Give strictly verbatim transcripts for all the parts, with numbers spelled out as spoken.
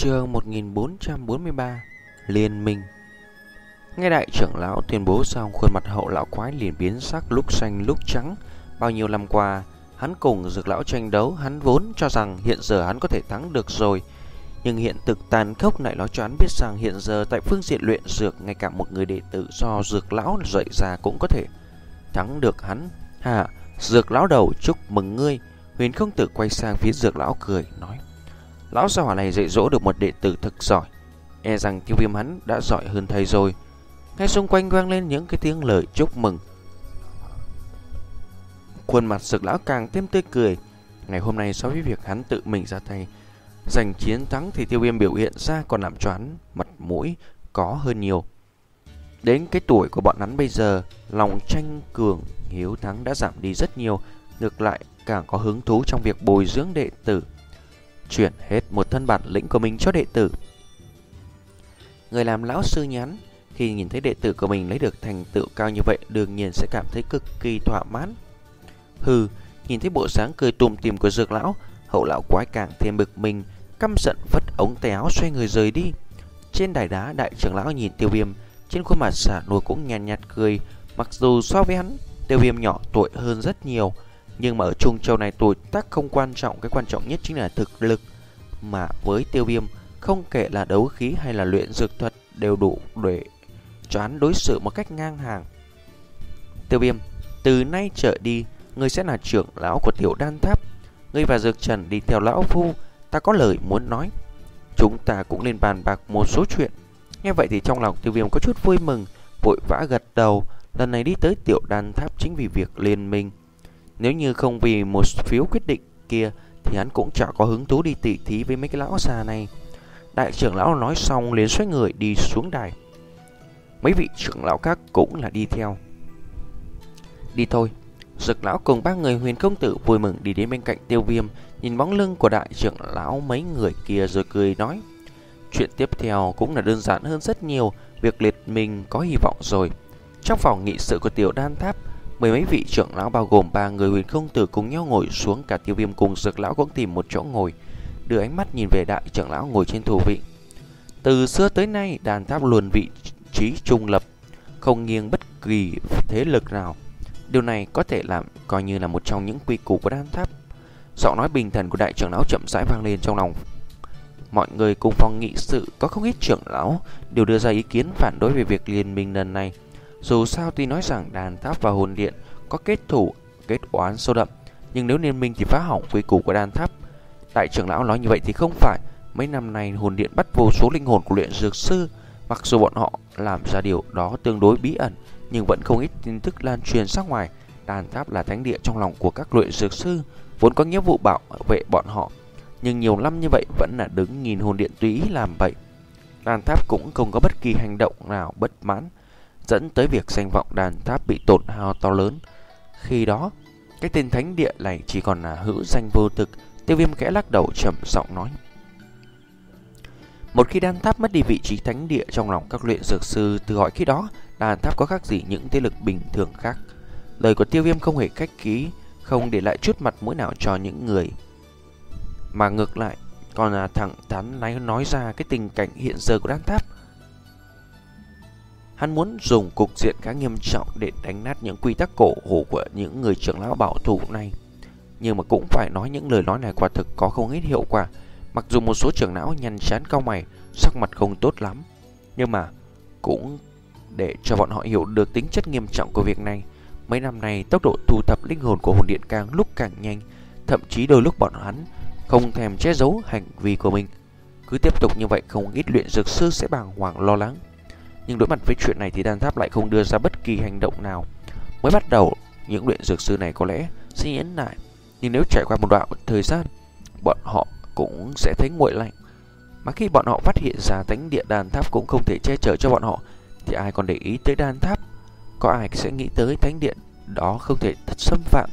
Chương một nghìn bốn trăm bốn mươi ba Liên minh. Nghe đại trưởng lão tuyên bố xong, khuôn mặt hậu lão quái liền biến sắc, lúc xanh lúc trắng. Bao nhiêu năm qua hắn cùng Dược lão tranh đấu, hắn vốn cho rằng hiện giờ hắn có thể thắng được rồi, nhưng hiện thực tàn khốc lại nói cho hắn biết rằng hiện giờ tại phương diện luyện dược, ngay cả một người đệ tử do Dược lão dạy ra cũng có thể thắng được hắn. Hà, Dược lão đầu, chúc mừng ngươi. Huyền Không Tử quay sang phía Dược lão cười nói: lão gia hỏa này dạy dỗ được một đệ tử thực giỏi, e rằng Tiêu Viêm hắn đã giỏi hơn thầy rồi. Ngay xung quanh vang lên những cái tiếng lời chúc mừng. Khuôn mặt Dược lão càng thêm tươi cười. Ngày hôm nay so với việc hắn tự mình ra tay giành chiến thắng thì Tiêu Viêm biểu hiện ra còn làm cho hắn mặt mũi có hơn nhiều. Đến cái tuổi của bọn hắn bây giờ, lòng tranh cường hiếu thắng đã giảm đi rất nhiều, ngược lại càng có hứng thú trong việc bồi dưỡng đệ tử, chuyển hết một thân bản lĩnh của mình cho đệ tử. Người làm lão sư nhắn khi nhìn thấy đệ tử của mình lấy được thành tựu cao như vậy, đương nhiên sẽ cảm thấy cực kỳ thỏa mãn. Hừ, nhìn thấy bộ dáng cười tủm tỉm của Dược lão, hậu lão quái càng thêm bực mình, căm giận vất ống tay áo xoay người rời đi. Trên đài đá, đại trưởng lão nhìn Tiêu Viêm, trên khuôn mặt xả nổi cũng nhàn nhạt, nhạt cười. Mặc dù so với hắn, Tiêu Viêm nhỏ tuổi hơn rất nhiều, nhưng mà ở Trung Châu này tuổi tác không quan trọng, cái quan trọng nhất chính là thực lực. Mà với Tiêu Viêm, không kể là đấu khí hay là luyện dược thuật đều đủ để cho hắn đối xử một cách ngang hàng. Tiêu Viêm, từ nay trở đi, ngươi sẽ là trưởng lão của Tiểu Đan Tháp. Ngươi và Dược Trần đi theo lão phu, ta có lời muốn nói. Chúng ta cũng nên bàn bạc một số chuyện. Nghe vậy thì trong lòng Tiêu Viêm có chút vui mừng, vội vã gật đầu. Lần này đi tới Tiểu Đan Tháp chính vì việc liên minh. Nếu như không vì một phiếu quyết định kia thì hắn cũng chẳng có hứng thú đi tỉ thí với mấy cái lão già này. Đại trưởng lão nói xong liền xoay người đi xuống đài. Mấy vị trưởng lão khác cũng là đi theo. Đi thôi. Dược lão cùng ba người Huyền Công Tử vui mừng đi đến bên cạnh Tiêu Viêm, nhìn bóng lưng của đại trưởng lão mấy người kia rồi cười nói: chuyện tiếp theo cũng là đơn giản hơn rất nhiều, việc liệt mình có hy vọng rồi. Trong phòng nghị sự của Tiểu Đan Tháp, mười mấy vị trưởng lão bao gồm ba người Huyền Công Tử cùng nhau ngồi xuống, cả Tiêu Viêm cùng Dược lão cũng tìm một chỗ ngồi, đưa ánh mắt nhìn về đại trưởng lão ngồi trên thủ vị. Từ xưa tới nay, Đan Tháp luôn vị trí trung lập, không nghiêng bất kỳ thế lực nào. Điều này có thể làm coi như là một trong những quy củ của Đan Tháp. Giọng nói bình thản của đại trưởng lão chậm rãi vang lên trong lòng mọi người. Cùng phòng nghị sự có không ít trưởng lão đều đưa ra ý kiến phản đối về việc liên minh lần này. Dù sao tuy nói rằng Đan Tháp và Hồn Điện có kết thủ kết oán sâu đậm, nhưng nếu liên minh thì phá hỏng quy củ của Đan Tháp. Đại trưởng lão nói như vậy thì không phải. Mấy năm nay Hồn Điện bắt vô số linh hồn của luyện dược sư. Mặc dù bọn họ làm ra điều đó tương đối bí ẩn, nhưng vẫn không ít tin tức lan truyền ra ngoài. Đan Tháp là thánh địa trong lòng của các luyện dược sư, vốn có nghĩa vụ bảo vệ bọn họ, nhưng nhiều năm như vậy vẫn là đứng nhìn Hồn Điện tùy ý làm vậy. Đan Tháp cũng không có bất kỳ hành động nào bất mãn, dẫn tới việc danh vọng Đan Tháp bị tổn hao to lớn. Khi đó, cái tên thánh địa này chỉ còn là hữu danh vô thực. Tiêu Viêm khẽ lắc đầu trầm giọng nói: một khi Đan Tháp mất đi vị trí thánh địa trong lòng các luyện dược sư, từ hỏi khi đó Đan Tháp có khác gì những thế lực bình thường khác. Lời của Tiêu Viêm không hề khách khí, không để lại chút mặt mũi nào cho những người, mà ngược lại còn là thẳng thắn nói, nói ra cái tình cảnh hiện giờ của Đan Tháp. Hắn muốn dùng cục diện khá nghiêm trọng để đánh nát những quy tắc cổ hủ của những người trưởng lão bảo thủ này. Nhưng mà cũng phải nói những lời nói này quả thực có không ít hiệu quả. Mặc dù một số trưởng lão nhăn chán cau mày, sắc mặt không tốt lắm, nhưng mà cũng để cho bọn họ hiểu được tính chất nghiêm trọng của việc này. Mấy năm nay tốc độ thu thập linh hồn của Hồn Điện càng lúc càng nhanh, thậm chí đôi lúc bọn hắn không thèm che giấu hành vi của mình. Cứ tiếp tục như vậy, không ít luyện dược sư sẽ bàng hoàng lo lắng. Nhưng đối mặt với chuyện này thì Đan Tháp lại không đưa ra bất kỳ hành động nào. Mới bắt đầu, những luyện dược sư này có lẽ sẽ nhẫn nại, nhưng nếu trải qua một đoạn thời gian, bọn họ cũng sẽ thấy nguội lạnh. Mà khi bọn họ phát hiện ra thánh địa Đan Tháp cũng không thể che chở cho bọn họ, thì ai còn để ý tới Đan Tháp? Có ai sẽ nghĩ tới thánh địa đó không thể thật xâm phạm?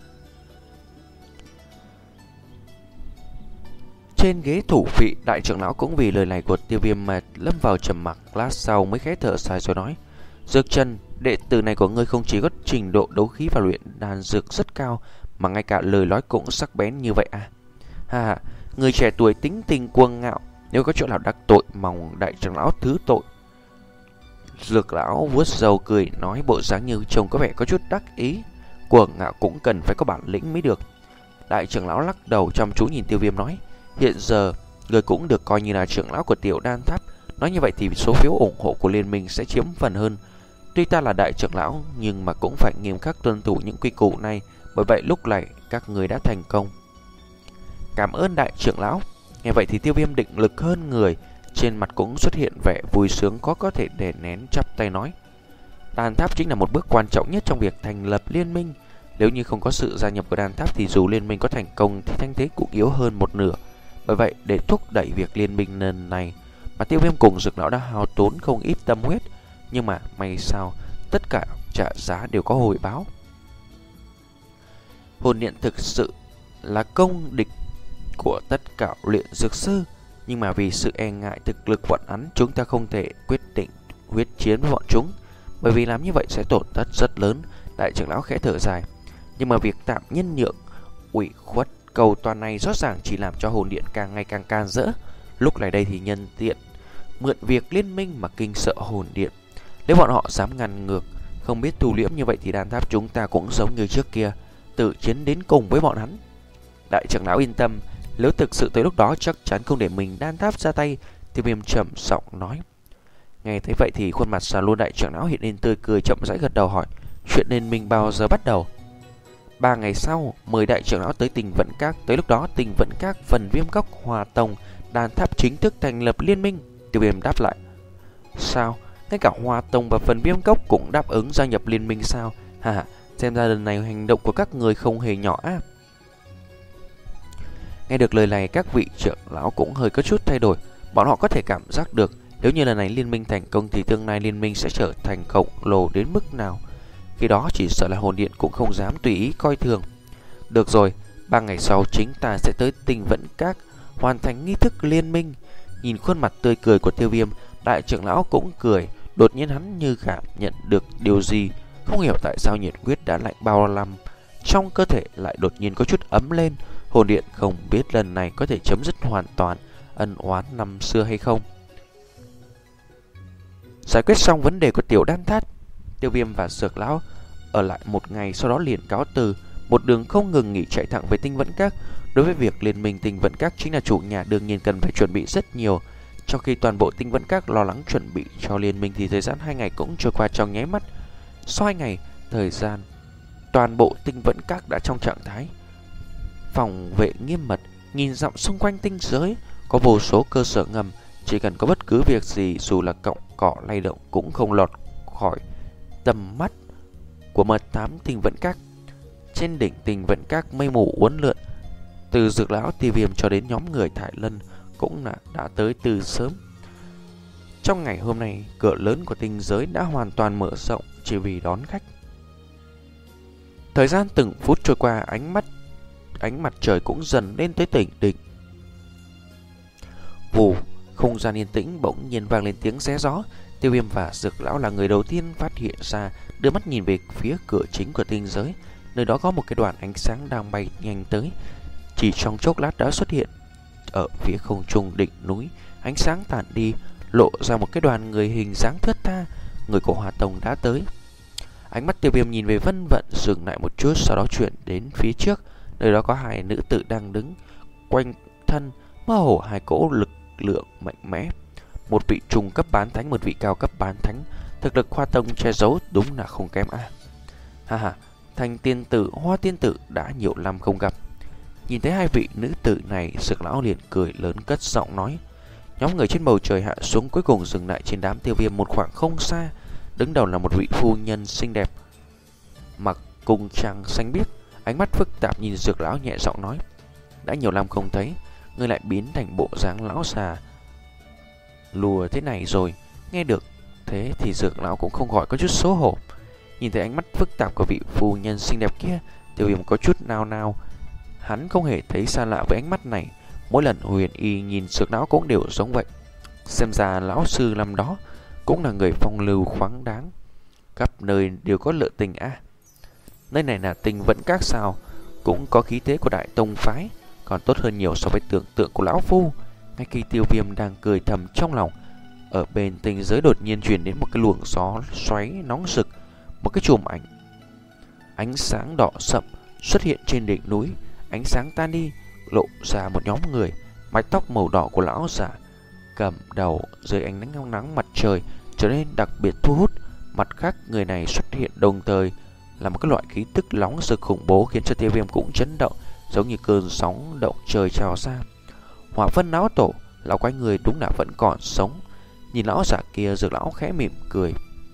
Trên ghế thủ vị, đại trưởng lão cũng vì lời này của Tiêu Viêm mà lâm vào trầm mặc. Lát sau mới khẽ thở dài rồi nói: Dược Trần, đệ tử này của ngươi không chỉ có trình độ đấu khí và luyện đan dược rất cao, mà ngay cả lời nói cũng sắc bén như vậy à? Ha ha, người trẻ tuổi tính tình cuồng ngạo, Nếu có chỗ nào đắc tội, mong đại trưởng lão thứ tội. Dược lão vuốt râu cười nói, bộ dáng như trông có vẻ có chút đắc ý. Cuồng ngạo cũng cần phải có bản lĩnh mới được. Đại trưởng lão lắc đầu chăm chú nhìn Tiêu Viêm nói, hiện giờ người cũng được coi như là trưởng lão của Tiểu Đan Tháp. Nói như vậy thì số phiếu ủng hộ của liên minh sẽ chiếm phần hơn. Tuy ta là đại trưởng lão nhưng mà cũng phải nghiêm khắc tuân thủ những quy củ này, bởi vậy lúc này các người đã thành công. Cảm ơn đại trưởng lão. Nghe vậy thì Tiêu Viêm định lực hơn người, trên mặt cũng xuất hiện vẻ vui sướng khó có thể đè nén, chắp tay nói, Đan Tháp chính là một bước quan trọng nhất trong việc thành lập liên minh. Nếu như không có sự gia nhập của Đan Tháp thì dù liên minh có thành công thì thanh thế cũng yếu hơn một nửa. Bởi vậy để thúc đẩy việc liên minh lần này mà Tiêu Viêm cùng Dược lão đã hao tốn không ít tâm huyết. Nhưng mà may sao tất cả trả giá đều có hồi báo. Hồn điện thực sự là công địch của tất cả luyện dược sư, nhưng mà vì sự e ngại thực lực bọn hắn, chúng ta không thể quyết định huyết chiến với bọn chúng, bởi vì làm như vậy sẽ tổn thất rất lớn. Đại trưởng lão khẽ thở dài, nhưng mà việc tạm nhân nhượng, ủy khuất cầu toàn này rõ ràng chỉ làm cho hồn điện càng ngày càng can dỡ. Lúc này đây thì nhân tiện mượn việc liên minh mà kinh sợ hồn điện. Nếu bọn họ dám ngăn ngược, không biết thu liễm như vậy thì Đan Tháp chúng ta cũng giống như trước kia, tự chiến đến cùng với bọn hắn. Đại trưởng lão yên tâm, nếu thực sự tới lúc đó chắc chắn không để mình Đan Tháp ra tay. Tiêu Viêm trầm giọng nói. Nghe thấy vậy thì khuôn mặt xà luôn đại trưởng lão hiện lên tươi cười, chậm rãi gật đầu hỏi, chuyện liên minh bao giờ bắt đầu? Ba ngày sau, mời đại trưởng lão tới Tình Vận Các. Tới lúc đó Tình Vận Các, Phần Viêm Cốc, Hòa Tông, Đan Tháp chính thức thành lập liên minh. Tiêu Viêm đáp lại. Sao? Ngay cả Hòa Tông và Phần Viêm Cốc cũng đáp ứng gia nhập liên minh sao? Hà hà, xem ra lần này hành động của các người không hề nhỏ á. Nghe được lời này, các vị trưởng lão cũng hơi có chút thay đổi. Bọn họ có thể cảm giác được nếu như lần này liên minh thành công thì tương lai liên minh sẽ trở thành khổng lồ đến mức nào. Khi đó chỉ sợ là hồn điện cũng không dám tùy ý coi thường. Được rồi, ba ngày sau chính ta sẽ tới Tình Vận Các hoàn thành nghi thức liên minh. Nhìn khuôn mặt tươi cười của Tiêu Viêm, đại trưởng lão cũng cười. Đột nhiên hắn như cảm nhận được điều gì, không hiểu tại sao nhiệt huyết đã lạnh bao năm trong cơ thể lại đột nhiên có chút ấm lên. Hồn điện không biết lần này có thể chấm dứt hoàn toàn ân oán năm xưa hay không. Giải quyết xong vấn đề của Tiểu Đan Tháp, Tiêu Viêm và Dược lão ở lại một ngày, sau đó liền cáo từ, một đường không ngừng nghỉ chạy thẳng về Tinh Vận Các. Đối với việc liên minh Tinh Vận Các, chính là chủ nhà đương nhiên cần phải chuẩn bị rất nhiều. Trong khi toàn bộ Tinh Vận Các lo lắng chuẩn bị cho liên minh thì thời gian hai ngày cũng trôi qua trong nháy mắt. Sau hai ngày thời gian, toàn bộ Tinh Vận Các đã trong trạng thái phòng vệ nghiêm mật, nhìn dặm xung quanh tinh giới có vô số cơ sở ngầm, chỉ cần có bất cứ việc gì dù là cọng cỏ lay động cũng không lọt khỏi tầm mắt của mật thám Tinh Vận Các. Trên đỉnh Tinh Vận Các mây mù uốn lượn, từ Dược lão, Tiêu Viêm cho đến nhóm người Thải Lân cũng là đã tới từ sớm. Trong ngày hôm nay, cửa lớn của tinh giới đã hoàn toàn mở rộng chỉ vì đón khách. Thời gian từng phút trôi qua, ánh mắt ánh mặt trời cũng dần lên tới đỉnh đỉnh. Vù, không gian yên tĩnh bỗng nhiên vang lên tiếng xé gió. Tiêu Viêm và Dược lão là người đầu tiên phát hiện ra, đưa mắt nhìn về phía cửa chính của tinh giới. Nơi đó có một cái đoàn ánh sáng đang bay nhanh tới, chỉ trong chốc lát đã xuất hiện ở phía không trung đỉnh núi. Ánh sáng tản đi, lộ ra một cái đoàn người hình dáng thướt tha. Người của Hòa Tông đã tới. Ánh mắt Tiêu Viêm nhìn về Vân Vận, dừng lại một chút, sau đó chuyển đến phía trước. Nơi đó có hai nữ tử đang đứng, quanh thân mơ hồ hai cỗ lực lượng mạnh mẽ. Một vị trung cấp bán thánh, một vị cao cấp bán thánh. Thực lực Hoa Tông che giấu đúng là không kém à. Ha ha, Thanh tiên tử, Hoa tiên tử đã nhiều năm không gặp. Nhìn thấy hai vị nữ tử này, Dược lão liền cười lớn cất giọng nói. Nhóm người trên bầu trời hạ xuống, cuối cùng dừng lại trên đám Tiêu Viêm một khoảng không xa. Đứng đầu là một vị phu nhân xinh đẹp, mặc cung trang xanh biếc, ánh mắt phức tạp nhìn Dược lão nhẹ giọng nói. Đã nhiều năm không thấy, ngươi lại biến thành bộ dáng lão già lùa thế này rồi. Nghe được thế thì Dược lão cũng không khỏi có chút xấu hổ. Nhìn thấy ánh mắt phức tạp của vị phu nhân xinh đẹp kia, Tiêu Viêm có chút nao nao. Hắn không hề thấy xa lạ với ánh mắt này. Mỗi lần Huyền Y nhìn Dược lão cũng đều giống vậy. Xem ra lão sư năm đó cũng là người phong lưu khoáng đáng, khắp nơi đều có lựa tình a. À, nơi này là Tinh Vận Các sao? Cũng có khí thế của Đại Tông phái, còn tốt hơn nhiều so với tưởng tượng của lão phu. Ngay khi Tiêu Viêm đang cười thầm trong lòng, ở bên tinh giới đột nhiên truyền đến một cái luồng gió xoáy nóng rực, một cái chùm ảnh ánh sáng đỏ sậm xuất hiện trên đỉnh núi. Ánh sáng tan đi, lộ ra một nhóm người, mái tóc màu đỏ của lão giả cầm đầu dưới ánh nắng nắng mặt trời trở nên đặc biệt thu hút. Mặt khác, người này xuất hiện đồng thời là một cái loại khí tức nóng rực khủng bố khiến cho Tiêu Viêm cũng chấn động, giống như cơn sóng động trời trào ra. Hỏa Vân lão tổ, lão quái người đúng là vẫn còn sống. Nhìn lão giả kia, Dược lão khẽ mỉm cười.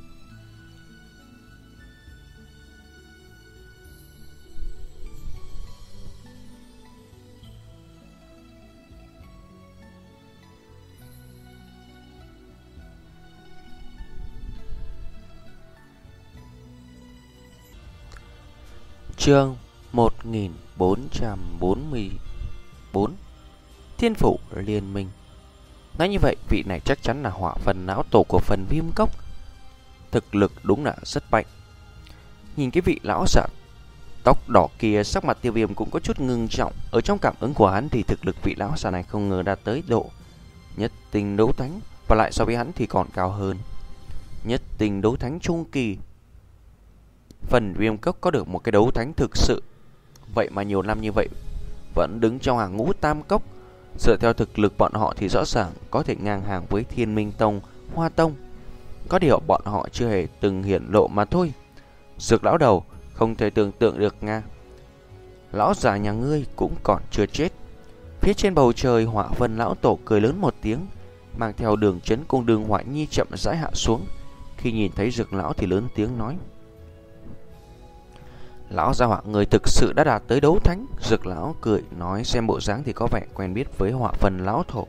Chương một nghìn bốn trăm bốn mươi bốn Thiên Phủ Liên Minh. Nói như vậy, vị này chắc chắn là Hỏa Vân lão tổ của phần Viêm Cốc. Thực lực đúng là rất mạnh. Nhìn cái vị lão giả tóc đỏ kia, sắc mặt Tiêu Viêm cũng có chút ngưng trọng. Ở trong cảm ứng của hắn thì thực lực vị lão giả này không ngờ đạt tới độ nhất tinh đấu thánh, và lại so với hắn thì còn cao hơn. Nhất tinh đấu thánh trung kỳ. Phần Viêm Cốc có được một cái đấu thánh thực sự, vậy mà nhiều năm như vậy vẫn đứng trong hàng ngũ tam cốc. Dựa theo thực lực bọn họ thì rõ ràng có thể ngang hàng với Thiên Minh Tông, Hoa Tông. Có điều bọn họ chưa hề từng hiển lộ mà thôi. Dược lão đầu, không thể tưởng tượng được nga. Lão già nhà ngươi cũng còn chưa chết. Phía trên bầu trời, Hỏa Vân lão tổ cười lớn một tiếng, mang theo Đường Chấn cùng Đường Hoại Nhi chậm rãi hạ xuống. Khi nhìn thấy Dược lão thì lớn tiếng nói: Lão gia hỏa người thực sự đã đạt tới đấu thánh. Dược lão cười nói, xem bộ dáng thì có vẻ quen biết với Hỏa Vân lão tổ.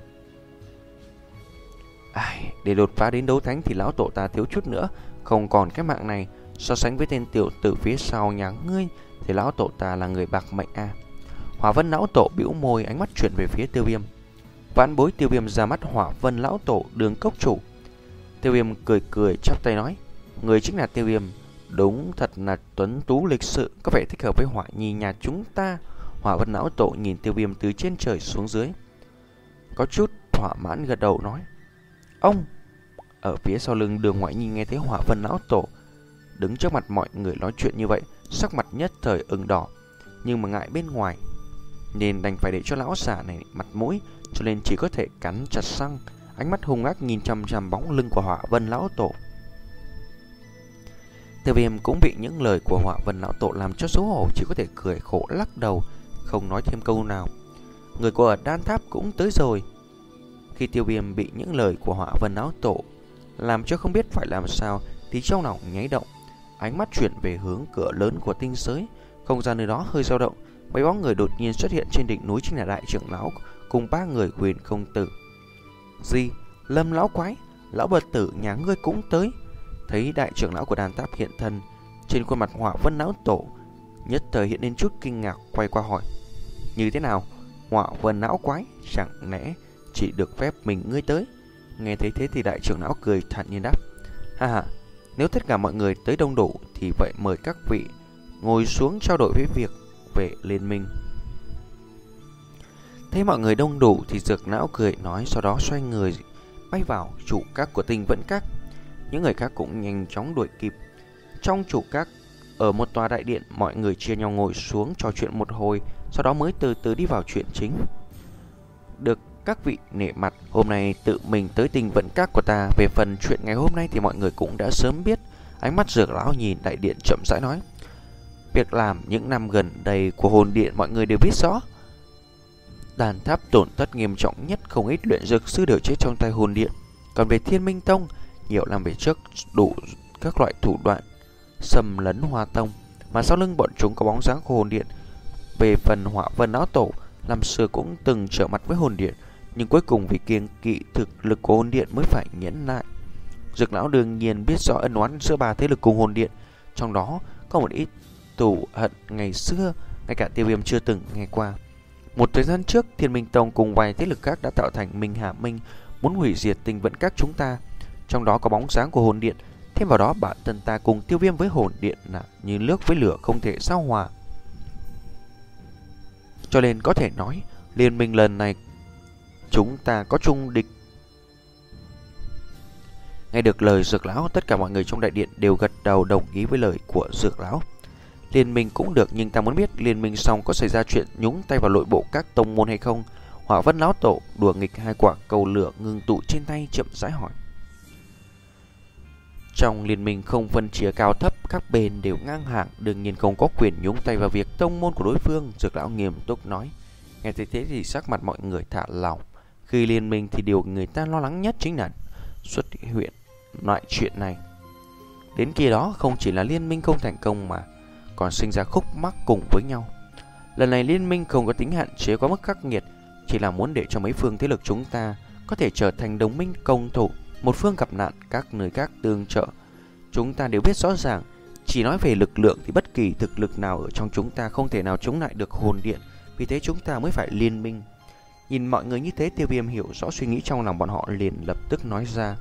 Ai, để đột phá đến đấu thánh thì lão tổ ta thiếu chút nữa không còn cái mạng này. So sánh với tên tiểu tử phía sau nhà ngươi thì lão tổ ta là người bạc mệnh a. À. Hỏa Vân lão tổ bĩu môi, ánh mắt chuyển về phía Tiêu Viêm. Vãn bối Tiêu Viêm ra mắt Hỏa Vân lão tổ, Đường cốc chủ. Tiêu Viêm cười cười chắp tay nói: Người chính là Tiêu Viêm, đúng thật là tuấn tú lịch sự, có vẻ thích hợp với Hỏa Nhi nhà chúng ta. Hỏa Vân lão tổ nhìn Tiêu Viêm từ trên trời xuống dưới, có chút thỏa mãn gật đầu nói: Ông. Ở phía sau lưng Đường Ngoại Nhi nghe thấy Hỏa Vân lão tổ đứng trước mặt mọi người nói chuyện như vậy, sắc mặt nhất thời ửng đỏ, nhưng mà ngại bên ngoài nên đành phải để cho lão giả này mặt mũi, cho nên chỉ có thể cắn chặt răng, ánh mắt hung ác nhìn chằm chằm bóng lưng của Hỏa Vân lão tổ. Tiêu Viêm cũng bị những lời của Hỏa Vân lão tổ làm cho xấu hổ, chỉ có thể cười khổ lắc đầu, không nói thêm câu nào. Người của ở Đan Tháp cũng tới rồi. Khi Tiêu Viêm bị những lời của Hỏa Vân lão tổ làm cho không biết phải làm sao thì trong lòng nháy động, ánh mắt chuyển về hướng cửa lớn của tinh giới. Không gian nơi đó hơi dao động, mấy bóng người đột nhiên xuất hiện trên đỉnh núi, chính là đại trưởng lão cùng ba người Huyền Không Tử. Gì? Lâm lão quái, lão bật tử nhà ngươi cũng tới. Thấy đại trưởng lão của Đan Tháp hiện thân, trên khuôn mặt Hỏa Vân lão tổ nhất thời hiện lên chút kinh ngạc, quay qua hỏi: Như thế nào, Hỏa Vân lão quái, chẳng lẽ chỉ được phép mình ngươi tới? Nghe thấy thế thì đại trưởng lão cười thản nhiên đáp: Ha ha, nếu tất cả mọi người tới đông đủ thì vậy mời các vị ngồi xuống trao đổi với việc về liên minh. Thấy mọi người đông đủ thì Dược lão cười nói, sau đó xoay người bay vào chủ các của Tinh Vẫn Các. Những người khác cũng nhanh chóng đuổi kịp. Trong chủ các, ở một tòa đại điện, mọi người chia nhau ngồi xuống trò chuyện một hồi, sau đó mới từ từ đi vào chuyện chính. Được các vị nể mặt, hôm nay tự mình tới Tinh Vẫn Các của ta. Về phần chuyện ngày hôm nay thì mọi người cũng đã sớm biết. Ánh mắt Dược lão nhìn đại điện chậm rãi nói: Việc làm những năm gần đây của hồn điện mọi người đều biết rõ. Đan Tháp tổn thất nghiêm trọng nhất, không ít luyện dược sư đều chết trong tay hồn điện. Còn về Thiên Minh Tông, nhiều năm về trước đủ các loại thủ đoạn xâm lấn Hoa Tông, mà sau lưng bọn chúng có bóng dáng của hồn điện. Về phần Hỏa Vân lão tổ, năm xưa cũng từng trở mặt với hồn điện, nhưng cuối cùng vì kiêng kỵ thực lực của hồn điện mới phải nhẫn lại. Dược lão đương nhiên biết rõ ân oán giữa ba thế lực cùng hồn điện, trong đó có một ít thù hận ngày xưa ngay cả Tiêu Viêm chưa từng nghe qua. Một thời gian trước, Thiên Minh Tông cùng vài thế lực khác đã tạo thành Minh Hà Minh, muốn hủy diệt Tinh Vẫn Các chúng ta. Trong đó có bóng dáng của hồn điện, thêm vào đó bản thân ta cùng Tiêu Viêm với hồn điện là như nước với lửa, không thể sao hòa. Cho nên có thể nói liên minh lần này chúng ta có chung địch. Nghe được lời Dược lão, tất cả mọi người trong đại điện đều gật đầu đồng ý với lời của Dược lão. Liên minh cũng được, nhưng ta muốn biết liên minh xong có xảy ra chuyện nhúng tay vào nội bộ các tông môn hay không? Hỏa Vân lão tổ đùa nghịch hai quả cầu lửa ngưng tụ trên tay, chậm rãi hỏi. Trong liên minh không phân chia cao thấp, các bên đều ngang hàng, đương nhiên không có quyền nhúng tay vào việc tông môn của đối phương, Dược lão nghiêm túc nói. Nghe thấy thế thì sắc mặt mọi người thả lỏng. Khi liên minh thì điều người ta lo lắng nhất chính là xuất hiện loại chuyện này. Đến kia đó không chỉ là liên minh không thành công mà còn sinh ra khúc mắc cùng với nhau. Lần này liên minh không có tính hạn chế quá mức khắc nghiệt, chỉ là muốn để cho mấy phương thế lực chúng ta có thể trở thành đồng minh công thủ. Một phương gặp nạn, các nơi khác tương trợ. Chúng ta đều biết rõ ràng, chỉ nói về lực lượng thì bất kỳ thực lực nào ở trong chúng ta không thể nào chống lại được hồn điện. Vì thế chúng ta mới phải liên minh. Nhìn mọi người như thế, Tiêu Viêm hiểu rõ suy nghĩ trong lòng bọn họ, liền lập tức nói ra.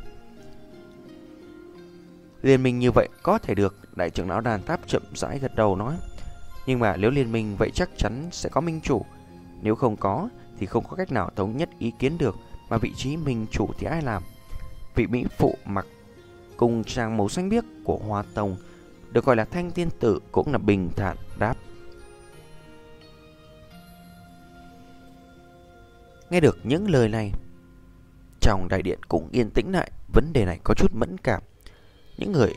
Liên minh như vậy có thể được. Đại trưởng lão Đan Tháp chậm rãi gật đầu nói. Nhưng mà nếu liên minh vậy chắc chắn sẽ có minh chủ. Nếu không có thì không có cách nào thống nhất ý kiến được. Mà vị trí minh chủ thì ai làm? Vị mỹ phụ mặc cùng trang màu xanh biếc của Hoa Tông, được gọi là Thanh Tiên Tử, cũng là bình thản đáp. Nghe được những lời này, trong đại điện cũng yên tĩnh lại. Vấn đề này có chút mẫn cảm. Những người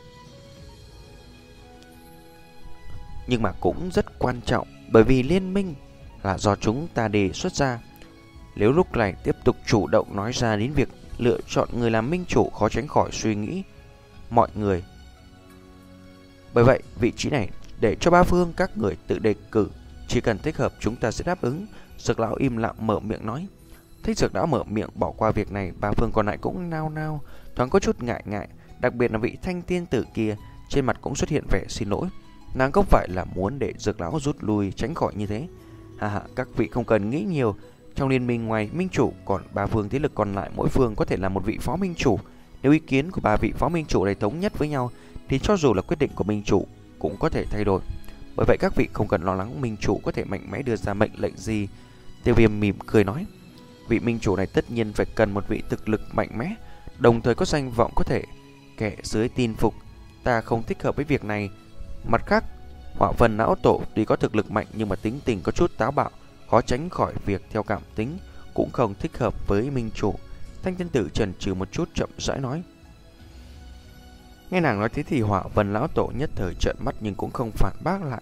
Nhưng mà cũng rất quan trọng, bởi vì liên minh là do chúng ta đề xuất ra. Nếu lúc này tiếp tục chủ động nói ra đến việc lựa chọn người làm minh chủ, khó tránh khỏi suy nghĩ mọi người. Bởi vậy vị trí này để cho ba phương các người tự đề cử, chỉ cần thích hợp chúng ta sẽ đáp ứng. Dược lão im lặng mở miệng nói. Thấy Dược lão mở miệng bỏ qua việc này, ba phương còn lại cũng nao nao, thoáng có chút ngại ngại. Đặc biệt là vị Thanh Tiên Tử kia, trên mặt cũng xuất hiện vẻ xin lỗi. Nàng không phải là muốn để Dược lão rút lui tránh khỏi như thế. Hà hà, các vị không cần nghĩ nhiều. Trong liên minh ngoài minh chủ còn ba phương thế lực còn lại, mỗi phương có thể là một vị phó minh chủ. Nếu ý kiến của ba vị phó minh chủ này thống nhất với nhau thì cho dù là quyết định của minh chủ cũng có thể thay đổi. Bởi vậy các vị không cần lo lắng minh chủ có thể mạnh mẽ đưa ra mệnh lệnh gì. Tiêu Viêm mỉm cười nói. Vị minh chủ này tất nhiên phải cần một vị thực lực mạnh mẽ, đồng thời có danh vọng có thể kẻ dưới tin phục. Ta không thích hợp với việc này. Mặt khác, Hỏa Vân lão tổ tuy có thực lực mạnh nhưng mà tính tình có chút táo bạo, khó tránh khỏi việc theo cảm tính, cũng không thích hợp với minh chủ. Thanh Tiên Tử chần chừ một chút, chậm rãi nói. Nghe nàng nói thế thì Hỏa Vân lão tổ nhất thời trợn mắt nhưng cũng không phản bác lại.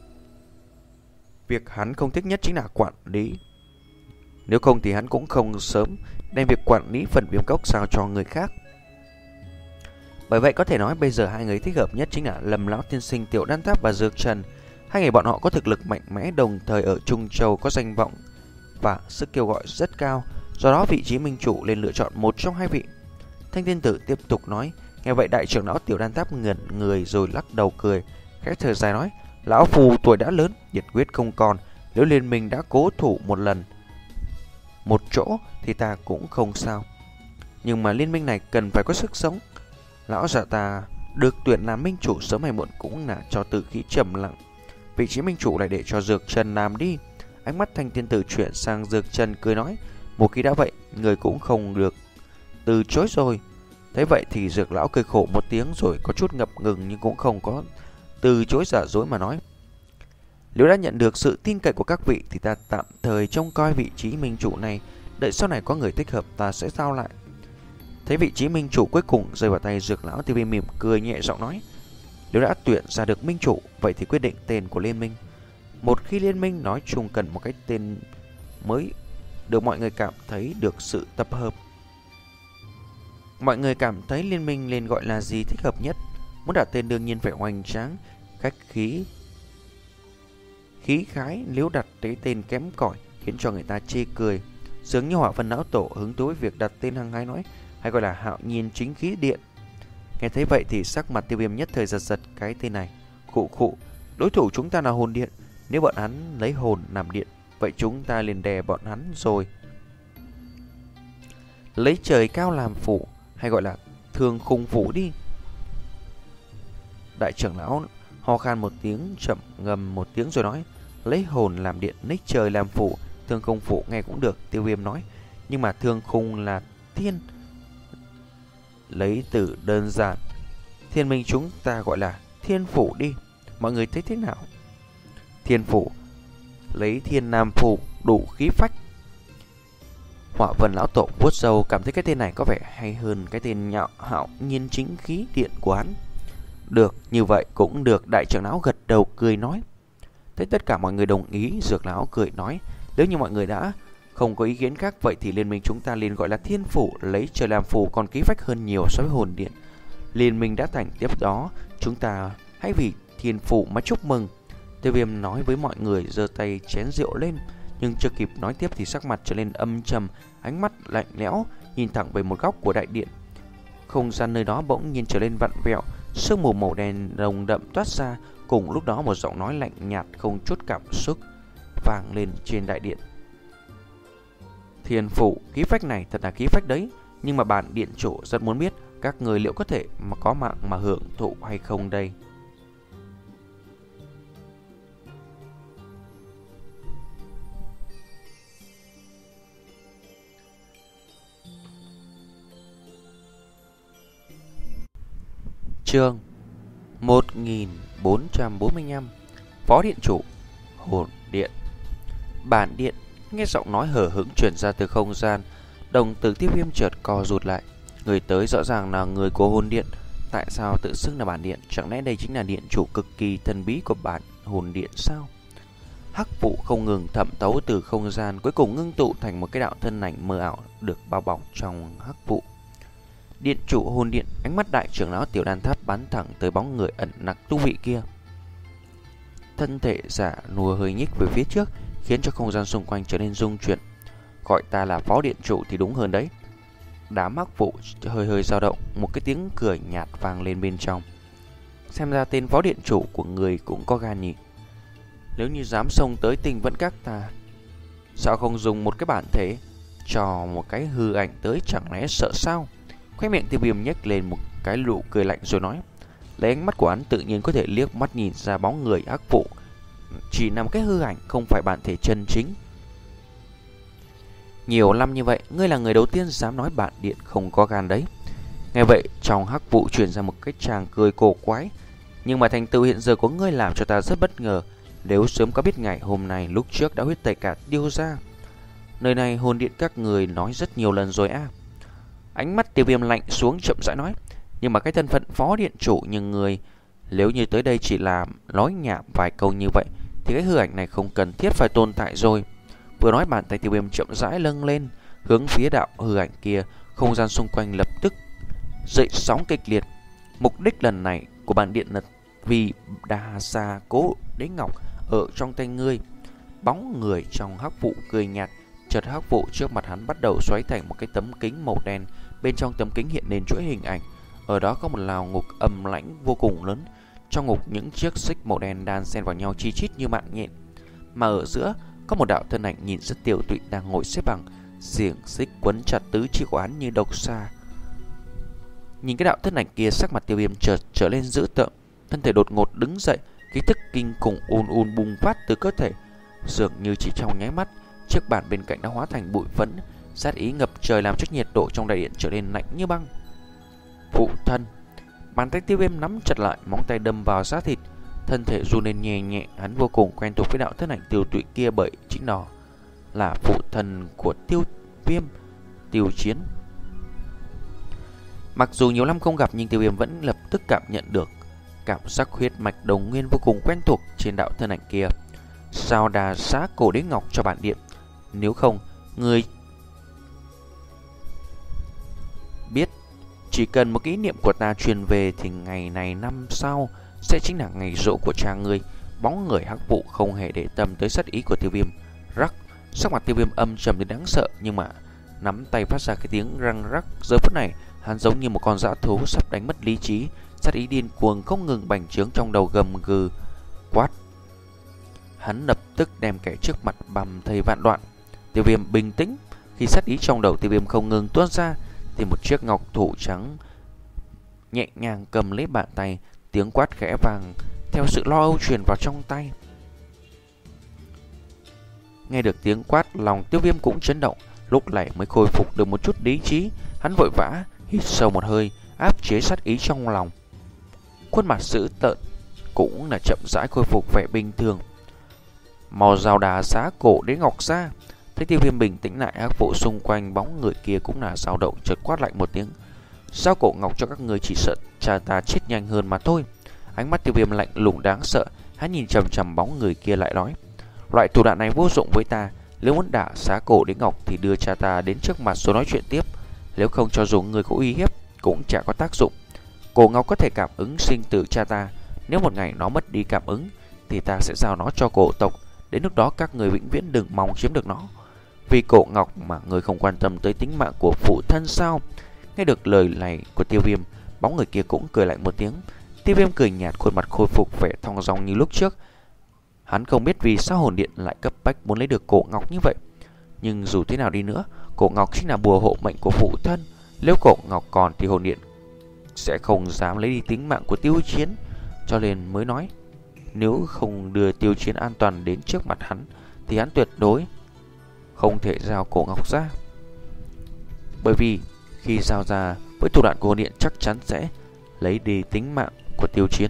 Việc hắn không thích nhất chính là quản lý. Nếu không thì hắn cũng không sớm đem việc quản lý phần viêm cốc sao cho người khác. Bởi vậy có thể nói bây giờ hai người thích hợp nhất chính là Lâm lão tiên sinh, Tiểu Đan Tháp và Dược Trần. Hai người bọn họ có thực lực mạnh mẽ, đồng thời ở Trung Châu có danh vọng và sức kêu gọi rất cao. Do đó vị trí minh chủ nên lựa chọn một trong hai vị. Thanh Tiên Tử tiếp tục nói. Nghe vậy đại trưởng lão Tiểu Đan Tháp ngẩn người rồi lắc đầu cười, khẽ thở dài nói. Lão phù tuổi đã lớn, nhiệt huyết không còn. Nếu liên minh đã cố thủ một lần một chỗ thì ta cũng không sao, nhưng mà liên minh này cần phải có sức sống. Lão già ta được tuyển làm minh chủ sớm hay muộn cũng là cho tử khí trầm lặng. Vị trí minh chủ lại để cho Dược Trần làm đi. Ánh mắt Thanh Tiên Tử chuyển sang Dược Trần cười nói. Một khi đã vậy, người cũng không được từ chối rồi. Thế vậy thì Dược lão cười khổ một tiếng rồi có chút ngập ngừng nhưng cũng không có từ chối giả dối mà nói. Nếu đã nhận được sự tin cậy của các vị thì ta tạm thời trông coi vị trí minh chủ này, đợi sau này có người thích hợp ta sẽ giao lại. Thấy vị trí minh chủ cuối cùng rơi vào tay Dược lão, Tiêu Viêm mỉm cười nhẹ giọng nói. Nếu đã tuyển ra được minh chủ, vậy thì quyết định tên của liên minh. Một khi liên minh nói chung cần một cái tên mới được mọi người cảm thấy được sự tập hợp. Mọi người cảm thấy liên minh nên gọi là gì thích hợp nhất. Muốn đặt tên đương nhiên phải hoành tráng, khách khí, khí khái. Nếu đặt cái tên kém cỏi khiến cho người ta chê cười. Dường như Hỏa Vân lão tổ hứng thú với việc đặt tên hăng hái nói, hay gọi là Hạo Nhiên Chính Khí Điện. Nghe thấy vậy thì sắc mặt Tiêu Viêm nhất thời giật giật. Cái tên này, khụ khụ, đối thủ chúng ta là hồn điện. Nếu bọn hắn lấy hồn làm điện, vậy chúng ta liền đè bọn hắn rồi. Lấy trời cao làm phủ, hay gọi là Thương Khung Phủ đi. Đại trưởng lão ho khan một tiếng, chậm ngầm một tiếng rồi nói. Lấy hồn làm điện, lấy trời làm phủ, Thương Khung Phủ nghe cũng được. Tiêu Viêm nói. Nhưng mà thương khung là thiên, lấy từ đơn giản, thiên minh chúng ta gọi là thiên phủ đi. Mọi người thấy thế nào? Thiên phủ, lấy thiên nam phủ, đủ khí phách. Họa vân lão tổ vuốt râu, cảm thấy cái tên này có vẻ hay hơn cái tên nhạo hạo nhiên chính khí điện của hắn. Được, như vậy cũng được. Đại trưởng lão gật đầu cười nói. Thấy tất cả mọi người đồng ý, Dược lão cười nói, nếu như mọi người đã không có ý kiến khác, vậy thì liên minh chúng ta liền gọi là thiên phủ, lấy trời làm phủ, còn khí phách hơn nhiều so với hồn điện. Liên minh đã thành, tiếp đó chúng ta hãy vì thiên phủ mà chúc mừng. Tiêu Viêm nói với mọi người, giơ tay chén rượu lên, nhưng chưa kịp nói tiếp thì sắc mặt trở nên âm trầm, ánh mắt lạnh lẽo nhìn thẳng về một góc của đại điện. Không gian nơi đó bỗng nhiên trở lên vặn vẹo, sương mù màu đen nồng đậm toát ra. Cùng lúc đó một giọng nói lạnh nhạt không chút cảm xúc vang lên trên đại điện. Thiên phủ, khí phách này thật là khí phách đấy, nhưng mà bản điện chủ rất muốn biết các người liệu có thể mà có mạng mà hưởng thụ hay không đây. Chương một nghìn bốn trăm bốn mươi lăm. Phó điện chủ hồn điện. Bản điện. Nghe giọng nói hờ hững truyền ra từ không gian, đồng tử Tiêu Viêm chợt co rụt lại. Người tới rõ ràng là người của hồn điện. Tại sao tự xưng là bản điện? Chẳng lẽ đây chính là điện chủ cực kỳ thần bí của bản hồn điện sao? Hắc vụ không ngừng thẩm thấu từ không gian, cuối cùng ngưng tụ thành một cái đạo thân ảnh mờ ảo được bao bọc trong hắc vụ. Điện chủ hồn điện. Ánh mắt đại trưởng lão Tiểu Đan Tháp bắn thẳng tới bóng người ẩn nặc tu vị kia. Thân thể giả nùa hơi nhích về phía trước, khiến cho không gian xung quanh trở nên rung chuyển. Gọi ta là phó điện chủ thì đúng hơn đấy. Đám hắc vụ hơi hơi dao động, một cái tiếng cười nhạt vang lên bên trong. Xem ra tên phó điện chủ của người cũng có gan nhỉ. Nếu như dám xông tới Tinh Vẫn Các ta, sao không dùng một cái bản thể cho một cái hư ảnh tới, chẳng lẽ sợ sao? Khóe miệng Tiêu Viêm nhếch lên một cái nụ cười lạnh rồi nói. Lấy ánh mắt của hắn tự nhiên có thể liếc mắt nhìn ra bóng người hắc vụ chỉ nằm cái hư ảnh, không phải bản thể chân chính. Nhiều năm như vậy, ngươi là người đầu tiên dám nói bản điện không có gan đấy. Nghe vậy, trong hắc vụ truyền ra một cái tràng cười cổ quái. Nhưng mà thành tựu hiện giờ của ngươi làm cho ta rất bất ngờ. Nếu sớm có biết ngày hôm nay lúc trước đã huyết tẩy cả Tiêu gia. Nơi này hồn điện các người nói rất nhiều lần rồi à. Ánh mắt Tiêu Viêm lạnh xuống, chậm rãi nói. Nhưng mà cái thân phận phó điện chủ như người, nếu như tới đây chỉ là nói nhảm vài câu như vậy thì cái hư ảnh này không cần thiết phải tồn tại rồi. Vừa nói, bàn tay Tiêu Viêm chậm rãi lâng lên, hướng phía đạo hư ảnh kia. Không gian xung quanh lập tức dậy sóng kịch liệt. Mục đích lần này của bản điện là vì đa gia cố đế ngọc ở trong tay ngươi. Bóng người trong hắc vụ cười nhạt. Chợt hắc vụ trước mặt hắn bắt đầu xoáy thành một cái tấm kính màu đen. Bên trong tấm kính hiện lên chuỗi hình ảnh. Ở đó có một lào ngục âm lãnh vô cùng lớn. Trong ngục những chiếc xích màu đen đan xen vào nhau chi chít như mạng nhện. Mà ở giữa có một đạo thân ảnh nhìn rất tiểu tụy đang ngồi xếp bằng, xiềng xích quấn chặt tứ chi của hắn như độc xa. Nhìn cái đạo thân ảnh kia, sắc mặt Tiêu Viêm chợt trở lên dữ tợn, thân thể đột ngột đứng dậy, khí tức kinh khủng ùn ùn bùng phát từ cơ thể. Dường như chỉ trong nháy mắt, chiếc bàn bên cạnh đã hóa thành bụi phấn, sát ý ngập trời làm cho nhiệt độ trong đại điện trở nên lạnh như băng. Phụ thân. Bàn tay Tiêu Viêm nắm chặt lại, móng tay đâm vào da thịt, thân thể run lên nhẹ nhẹ. Hắn vô cùng quen thuộc với đạo thân ảnh tiêu tụy kia, bởi chính nó là phụ thân của Tiêu Viêm, Tiêu Chiến. Mặc dù nhiều năm không gặp, nhưng Tiêu Viêm vẫn lập tức cảm nhận được cảm giác huyết mạch đồng nguyên vô cùng quen thuộc trên đạo thân ảnh kia. Sao đà giá cổ đế ngọc cho bản điện, nếu không người biết chỉ cần một kỷ niệm của ta truyền về thì ngày này năm sau sẽ chính là ngày rỗ của cha ngươi. Bóng người hắc vụ không hề để tâm tới sát ý của Tiêu Viêm. Rắc, sắc mặt Tiêu Viêm âm trầm đến đáng sợ, nhưng mà nắm tay phát ra cái tiếng răng rắc. Giờ phút này hắn giống như một con dã thú sắp đánh mất lý trí, sát ý điên cuồng không ngừng bành trướng trong đầu, gầm gừ quát. Hắn lập tức đem kẻ trước mặt bầm thây vạn đoạn. Tiêu Viêm bình tĩnh. Khi sát ý trong đầu Tiêu Viêm không ngừng tuôn ra thì một chiếc ngọc thủ trắng nhẹ nhàng cầm lấy bàn tay. Tiếng quát khẽ vang theo sự lo âu truyền vào trong tay. Nghe được tiếng quát, lòng Tiêu Viêm cũng chấn động. lúc này mới khôi phục được một chút lý trí. Hắn vội vã hít sâu một hơi, áp chế sát ý trong lòng. Khuôn mặt dữ tợn cũng là chậm rãi khôi phục vẻ bình thường. Màu rào đá xá cổ đến ngọc ra. Thấy Tiêu Viêm bình tĩnh lại, hắc vụ xung quanh bóng người kia cũng là dao động, chợt quát lạnh một tiếng. Sao cổ ngọc cho các người chỉ sợ cha ta chết nhanh hơn mà thôi. Ánh mắt Tiêu Viêm lạnh lùng đáng sợ. Hắn nhìn chằm chằm bóng người kia lại nói, loại thủ đoạn này vô dụng với ta. Nếu muốn đả xá cổ đến ngọc thì đưa cha ta đến trước mặt rồi nói chuyện tiếp. Nếu không, cho dù người có uy hiếp cũng chả có tác dụng. Cổ ngọc có thể cảm ứng sinh tử cha ta. Nếu một ngày nó mất đi cảm ứng thì ta sẽ giao nó cho cổ tộc. Đến lúc đó các người vĩnh viễn đừng mong chiếm được nó. Vì cổ ngọc mà người không quan tâm tới tính mạng của phụ thân sao? Nghe được lời này của Tiêu Viêm, bóng người kia cũng cười lạnh một tiếng. Tiêu Viêm cười nhạt, khuôn mặt khôi phục vẻ thong dong như lúc trước. Hắn không biết vì sao hồn điện lại cấp bách muốn lấy được cổ ngọc như vậy. Nhưng dù thế nào đi nữa, cổ ngọc chính là bùa hộ mệnh của phụ thân. Nếu cổ ngọc còn thì hồn điện sẽ không dám lấy đi tính mạng của Tiêu Chiến. Cho nên mới nói, nếu không đưa Tiêu Chiến an toàn đến trước mặt hắn thì hắn tuyệt đối không thể giao cổ ngọc ra. Bởi vì khi giao ra với thủ đoạn của hồn điện chắc chắn sẽ lấy đi tính mạng của Tiêu Chiến.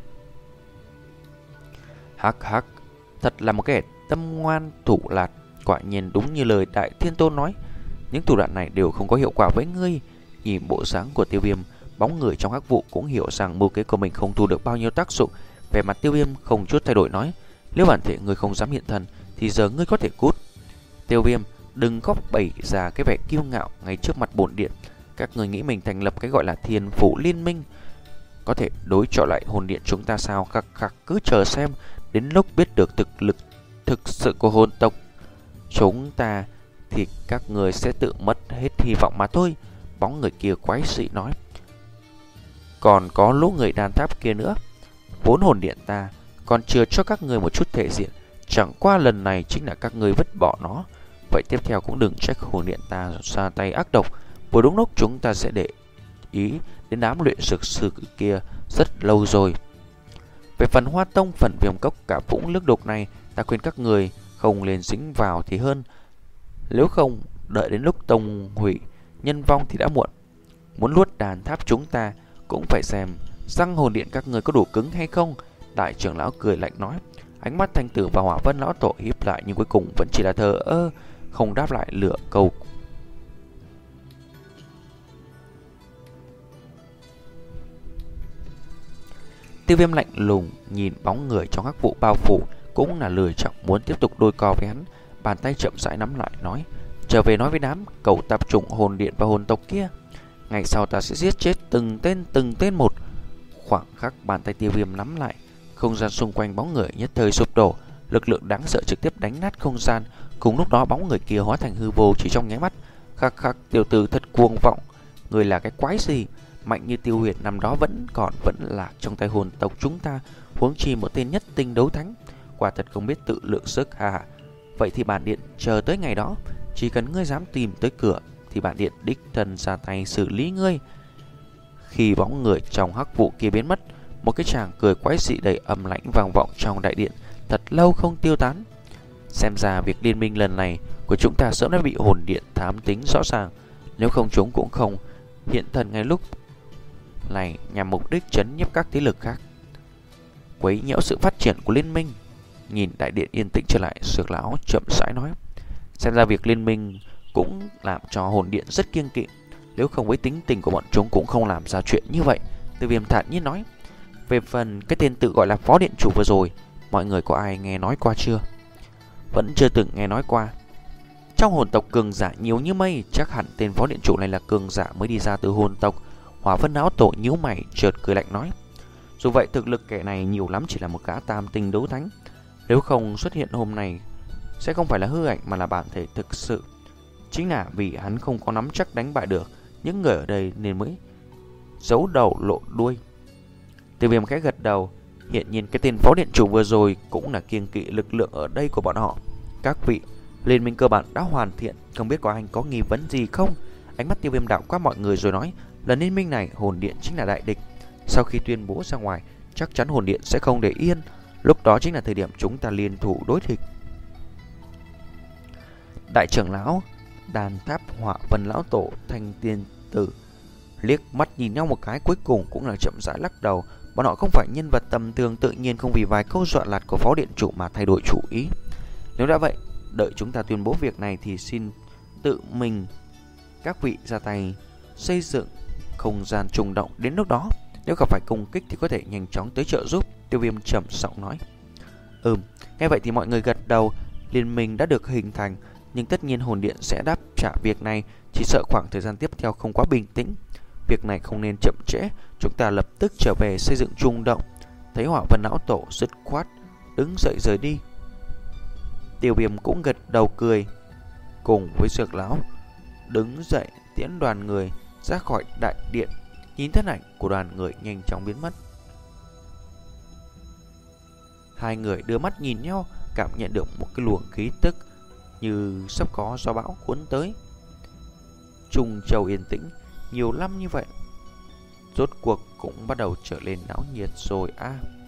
Hắc hắc, thật là một kẻ tâm ngoan thủ lạt. Quả nhiên đúng như lời Đại Thiên Tôn nói, những thủ đoạn này đều không có hiệu quả với ngươi. Nhìn bộ dáng của Tiêu Viêm, bóng người trong hắc vụ cũng hiểu rằng mưu kế của mình không thu được bao nhiêu tác dụng. Vẻ mặt Tiêu Viêm không chút thay đổi nói, nếu bản thể ngươi không dám hiện thân thì giờ ngươi có thể cút. Tiêu Viêm, đừng có bày ra cái vẻ kiêu ngạo ngay trước mặt bổn điện. Các người nghĩ mình thành lập cái gọi là Thiên Phủ Liên Minh có thể đối chọi lại hồn điện chúng ta sao? Khắc khắc, cứ chờ xem, đến lúc biết được thực lực thực sự của hồn tộc chúng ta thì các người sẽ tự mất hết hy vọng mà thôi. Bóng người kia quái dị nói, còn có lũ người đàn tháp kia nữa. Vốn hồn điện ta còn chưa cho các người một chút thể diện, chẳng qua lần này chính là các người vứt bỏ nó. Vậy tiếp theo cũng đừng trách hồn điện ta ra tay ác độc. Vừa đúng lúc chúng ta sẽ để ý đến đám luyện dược sư kia rất lâu rồi. Về phần Hoa Tông, phần Viêm Cốc, cả vũng nước đục này, ta khuyên các người không nên dính vào thì hơn. Nếu không, đợi đến lúc tông hủy nhân vong thì đã muộn. Muốn luốt đàn tháp chúng ta cũng phải xem răng hồn điện các người có đủ cứng hay không. Đại trưởng lão cười lạnh nói. Ánh mắt Thanh Tử và Hỏa Vân lão tổ híp lại, nhưng cuối cùng vẫn chỉ là thờ ơ, không đáp lại lửa câu. Tiêu Viêm lạnh lùng nhìn bóng người trong hắc vụ bao phủ, cũng là lười chọc muốn tiếp tục đôi co với hắn. Bàn tay chậm rãi nắm lại nói, trở về nói với đám cầu tạp chủng hồn điện và hồn tộc kia, ngày sau ta sẽ giết chết từng tên từng tên một. Khoảng khắc bàn tay Tiêu Viêm nắm lại, không gian xung quanh bóng người nhất thời sụp đổ, lực lượng đáng sợ trực tiếp đánh nát không gian. Cùng lúc đó bóng người kia hóa thành hư vô chỉ trong nháy mắt. Khắc khắc, tiểu tử thật cuồng vọng, người là cái quái gì? Mạnh như Tiêu Huyền năm đó vẫn còn vẫn lạc trong tay hồn tộc chúng ta, huống chi một tên nhất tinh đấu thánh, quả thật không biết tự lượng sức hà. Vậy thì bản điện chờ tới ngày đó, chỉ cần ngươi dám tìm tới cửa thì bản điện đích thân ra tay xử lý ngươi. Khi bóng người trong hắc vụ kia biến mất, một cái chàng cười quái dị đầy âm lãnh vang vọng trong đại điện, thật lâu không tiêu tán. Xem ra việc liên minh lần này của chúng ta sớm đã bị hồn điện thám tính rõ ràng, nếu không chúng cũng không hiện thân ngay lúc này nhằm mục đích trấn nhiếp các thế lực khác, quấy nhiễu sự phát triển của liên minh. Nhìn đại điện yên tĩnh trở lại, Dược lão chậm rãi nói, xem ra việc liên minh cũng làm cho hồn điện rất kiêng kỵ, nếu không với tính tình của bọn chúng cũng không làm ra chuyện như vậy. Tiêu Viêm thản nhiên nói, về phần cái tên tự gọi là phó điện chủ vừa rồi, mọi người có ai nghe nói qua chưa? Vẫn chưa từng nghe nói qua. Trong hồn tộc cường giả nhiều như mây, chắc hẳn tên phó điện chủ này là cường giả mới đi ra từ hồn tộc. Hỏa Vân áo tổ nhíu mày chợt cười lạnh nói, dù vậy thực lực kẻ này nhiều lắm chỉ là một gã tam tinh đấu thánh, nếu không xuất hiện hôm nay sẽ không phải là hư ảnh mà là bản thể thực sự. Chính là vì hắn không có nắm chắc đánh bại được những người ở đây nên mới giấu đầu lộ đuôi. Tiêu Viêm khẽ gật đầu, hiện nhiên cái tên phó điện chủ vừa rồi cũng là kiêng kỵ lực lượng ở đây của bọn họ. Các vị, liên minh cơ bản đã hoàn thiện, không biết có anh có nghi vấn gì không? Ánh mắt Tiêu Viêm đảo qua mọi người rồi nói, lần liên minh này hồn điện chính là đại địch. Sau khi tuyên bố ra ngoài, chắc chắn hồn điện sẽ không để yên, lúc đó chính là thời điểm chúng ta liên thủ đối địch. Đại trưởng lão đàn tháp Hỏa Vân lão tổ, Thanh Tiên tử liếc mắt nhìn nhau một cái, cuối cùng cũng là chậm rãi lắc đầu. Bọn họ không phải nhân vật tầm thường, tự nhiên không vì vài câu dọa lạt của phó điện chủ mà thay đổi chủ ý. Nếu đã vậy, đợi chúng ta tuyên bố việc này thì xin tự mình các vị ra tay xây dựng không gian trùng động. Đến lúc đó, nếu gặp phải công kích thì có thể nhanh chóng tới trợ giúp. Tiêu Viêm trầm giọng nói. Ừm, nghe vậy thì mọi người gật đầu. Liên minh đã được hình thành, nhưng tất nhiên hồn điện sẽ đáp trả việc này. Chỉ sợ khoảng thời gian tiếp theo không quá bình tĩnh. Việc này không nên chậm trễ, chúng ta lập tức trở về xây dựng trùng động. Thấy Hỏa Vân lão tổ dứt khoát đứng dậy rời đi. Tiêu Viêm cũng gật đầu cười, cùng với Dược lão đứng dậy tiễn đoàn người ra khỏi đại điện. Nhìn thân ảnh của đoàn người nhanh chóng biến mất. Hai người đưa mắt nhìn nhau, cảm nhận được một cái luồng khí tức như sắp có gió bão cuốn tới. Trung Châu yên tĩnh nhiều năm như vậy, rốt cuộc cũng bắt đầu trở lên náo nhiệt rồi a. À.